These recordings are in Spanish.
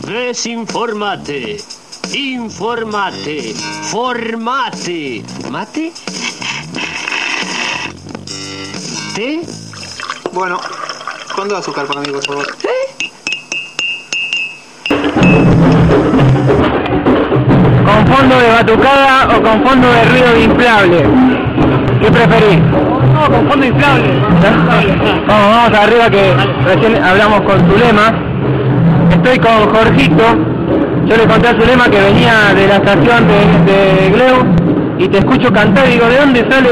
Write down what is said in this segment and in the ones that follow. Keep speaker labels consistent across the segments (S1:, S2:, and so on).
S1: Desinformate. Informate. Formate. ¿Mate? ¿Té?
S2: Bueno, con 2 azúcar para mí, por favor.
S3: ¿Con fondo de batucada o con fondo de ruido inflable? ¿Qué preferís?
S4: No, con fondo inflable.
S3: Vamos arriba que recién hablamos con Zulema. Estoy con Jorgito. Yo le conté a Zulema que venía de la estación de Gleu y te escucho cantar y digo, ¿de dónde sale?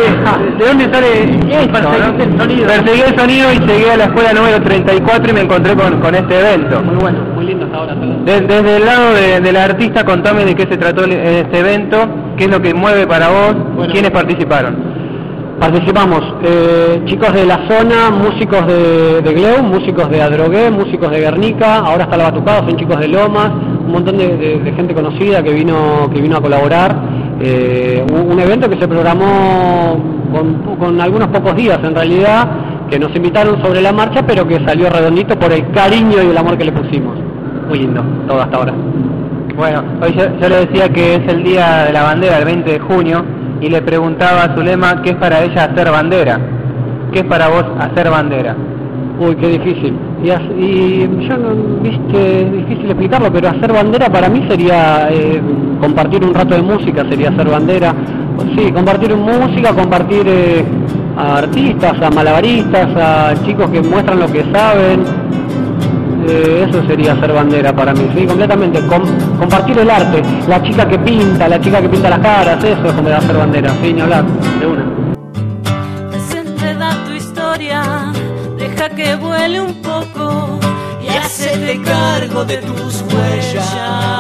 S3: Perseguí el sonido y llegué a la escuela número 34 y me encontré con este evento.
S4: Muy bueno, muy lindo hasta ahora.
S3: Desde el lado del artista, contame de qué se trató este evento, qué es lo que mueve para vos,
S4: Bueno,
S3: quiénes participaron.
S4: Participamos chicos de la zona, músicos de Gleu, músicos de Adrogué, músicos de Guernica, ahora está la Batucada, son chicos de Lomas, un montón de gente conocida que vino a colaborar. Un evento que se programó con algunos pocos días en realidad, que nos invitaron sobre la marcha, pero que salió redondito por el cariño y el amor que le pusimos. Muy lindo, todo hasta ahora.
S3: Bueno, hoy yo le decía que es el Día de la Bandera, el 20 de junio, y le preguntaba a Zulema qué es para ella hacer bandera. ¿Qué es para vos hacer bandera?
S4: Uy, qué difícil. Y yo no, viste, es difícil explicarlo, pero hacer bandera para mí sería compartir un rato de música, sería hacer bandera. Sí, compartir música, compartir a artistas, a malabaristas, a chicos que muestran lo que saben. Eso sería hacer bandera para mí, sí, completamente. Compartir el arte, la chica que pinta las caras, eso es como hacer bandera, sí, ni hablar, de una.
S5: Desenreda tu historia, deja que vuele un poco y hacete cargo de tus huellas.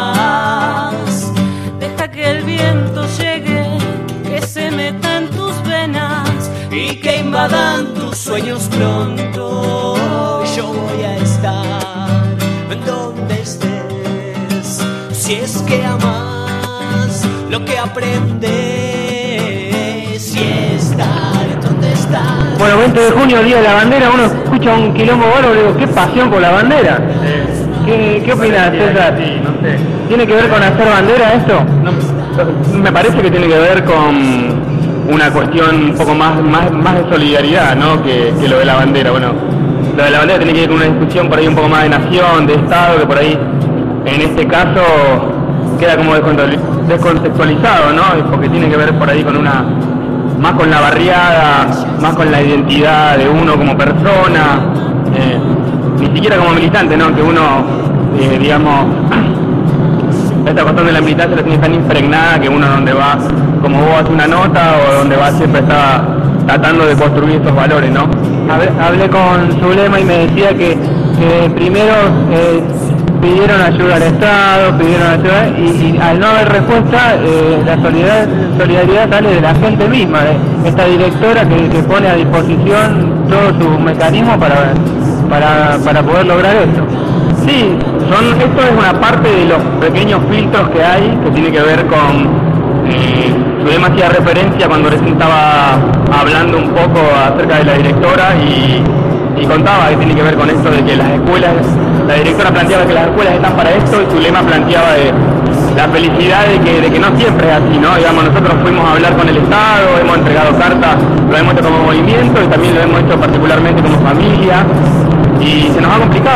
S5: Deja que el viento llegue, que se meta en tus venas y que invadan tus sueños pronto. Yo voy a estar donde estés, si es que amas lo que aprendes, si estar donde estás.
S3: Bueno, 20 de junio, Día de la Bandera, uno escucha un quilombo bárbaro y digo, qué pasión por la bandera. ¿Qué opinas, César?
S6: Sí, no sé.
S3: ¿Tiene que ver con hacer bandera esto?
S6: No, me parece que tiene que ver con una cuestión un poco más de solidaridad, ¿no? que lo de la bandera. Bueno, lo de la bandera tiene que ver con una discusión por ahí un poco más de nación, de Estado, que por ahí en este caso queda como descontextualizado, ¿no? Porque tiene que ver por ahí con más con la barriada, más con la identidad de uno como persona, ni siquiera como militante, ¿no? Que uno, digamos, esta cuestión de la militancia la tiene tan impregnada que uno donde va, como vos haces una nota o donde va siempre está tratando de construir estos valores, ¿no?
S3: Hablé con Zulema y me decía que primero pidieron ayuda al Estado, pidieron ayuda y al no haber respuesta, la solidaridad sale de la gente misma, de esta directora que pone a disposición todos sus mecanismos para poder lograr esto.
S6: Sí, esto es una parte de los pequeños filtros que hay, que tiene que ver con... Zulema hacía referencia cuando recién estaba hablando un poco acerca de la directora y contaba que tiene que ver con esto de que las escuelas, la directora planteaba que las escuelas están para esto y Zulema planteaba la felicidad de que no siempre es así, ¿no? Digamos, nosotros fuimos a hablar con el Estado, hemos entregado cartas, lo hemos hecho como movimiento y también lo hemos hecho particularmente como familia y se nos ha complicado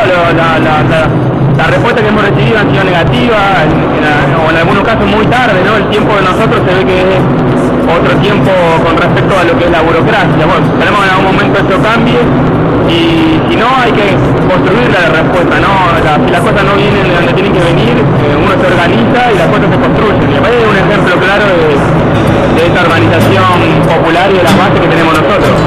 S6: la respuesta que hemos recibido han sido negativas, o en algunos casos muy tarde, ¿no? El tiempo de nosotros se ve que es otro tiempo con respecto a lo que es la burocracia. Bueno, esperemos que en algún momento esto cambie y si no hay que construir la respuesta, ¿no? Si las cosas no vienen de donde tienen que venir, uno se organiza y las cosas se construyen. Y me parece un ejemplo claro de esta organización popular y de la base que tenemos nosotros.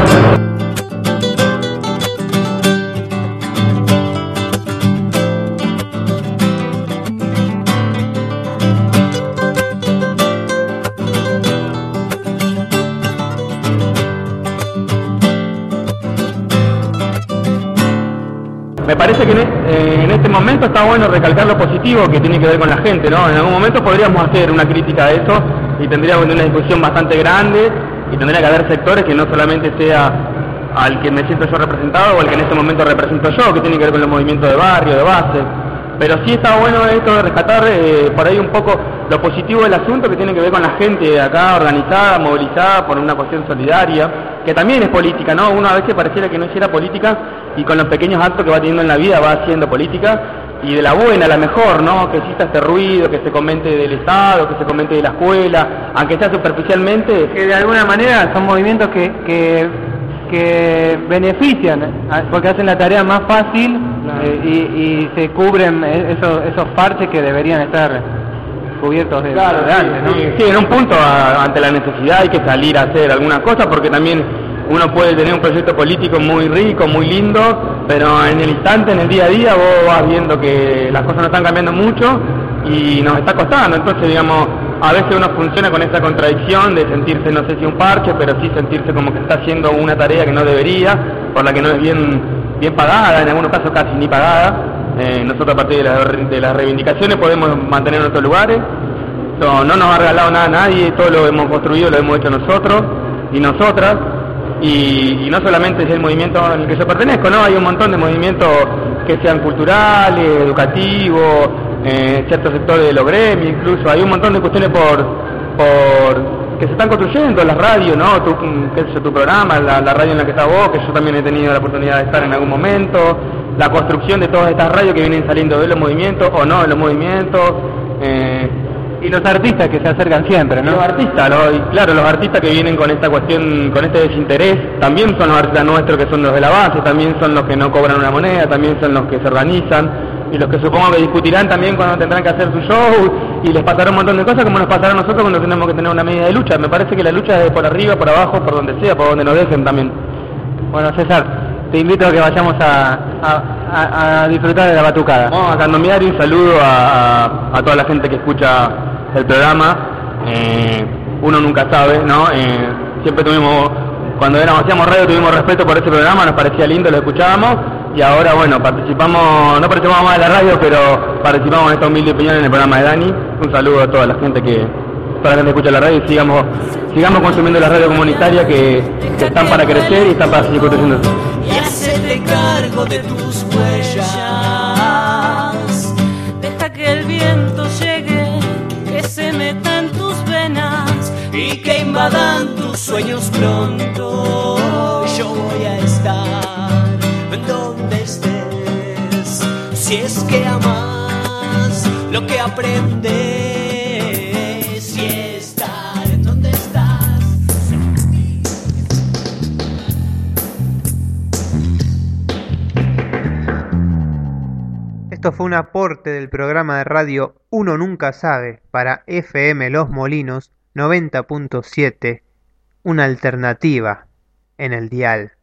S6: Me parece que en este momento está bueno recalcar lo positivo que tiene que ver con la gente, ¿no? En algún momento podríamos hacer una crítica a eso y tendríamos una discusión bastante grande y tendría que haber sectores que no solamente sea al que me siento yo representado o al que en este momento represento yo, que tiene que ver con los movimientos de barrio, de base. Pero sí está bueno esto de rescatar por ahí un poco lo positivo del asunto, que tiene que ver con la gente de acá organizada, movilizada por una cuestión solidaria, que también es política, ¿no? Uno a veces pareciera que no hiciera política y con los pequeños actos que va teniendo en la vida va haciendo política, y de la buena, la mejor, ¿no? Que exista este ruido, que se comente del Estado, que se comente de la escuela, aunque sea superficialmente.
S3: Que de alguna manera son movimientos que benefician, porque hacen la tarea más fácil, y se cubren esos parches que deberían estar cubiertos de antes, ¿no?
S6: Sí, en un punto ante la necesidad hay que salir a hacer algunas cosas, porque también uno puede tener un proyecto político muy rico, muy lindo, pero en el instante, en el día a día, vos vas viendo que las cosas no están cambiando mucho y nos está costando. Entonces, digamos, a veces uno funciona con esa contradicción de sentirse, no sé si un parche, pero sí sentirse como que está haciendo una tarea que no debería, por la que no es bien pagada, en algunos casos casi ni pagada. Nosotros, a partir de las reivindicaciones, podemos mantener nuestros lugares. No nos ha regalado nada a nadie, todo lo hemos construido, lo hemos hecho nosotros y nosotras. Y no solamente es el movimiento al que yo pertenezco, ¿no? Hay un montón de movimientos que sean culturales, educativos, ciertos sectores de los gremios, incluso hay un montón de cuestiones por que se están construyendo, las radios, ¿no? Tu programa, la radio en la que estás vos, que yo también he tenido la oportunidad de estar en algún momento, la construcción de todas estas radios que vienen saliendo de los movimientos o no de los movimientos,
S3: y los artistas que se acercan siempre, ¿no?
S6: Los artistas, claro, los artistas que vienen con esta cuestión, con este desinterés, también son los artistas nuestros, que son los de la base, también son los que no cobran una moneda, también son los que se organizan, y los que supongo que discutirán también cuando tendrán que hacer su show, y les pasará un montón de cosas como nos pasará a nosotros cuando tenemos que tener una medida de lucha. Me parece que la lucha es de por arriba, por abajo, por donde sea, por donde nos dejen también.
S3: Bueno, César, te invito a que vayamos a disfrutar de la batucada.
S6: Vamos a candombear, y un saludo a toda la gente que escucha el programa. Uno nunca sabe, ¿no? Siempre cuando hacíamos radio tuvimos respeto por ese programa, nos parecía lindo, lo escuchábamos, y ahora, bueno, no participamos más de la radio, pero participamos en esta humilde opinión en el programa de Dani. Un saludo a toda la gente que escucha la radio, y sigamos consumiendo la radio comunitaria que están para crecer y están para seguir construyendo.
S5: Y hacete cargo de tus huellas, deja que el viento llegue, que se meta en tus venas y que invadan tus sueños pronto. Yo voy a estar en donde estés, si es que amas lo que aprendes, y estar en donde estás.
S7: Esto fue un aporte del programa de radio Uno Nunca Sabe para FM Los Molinos 90.7, una alternativa en el dial.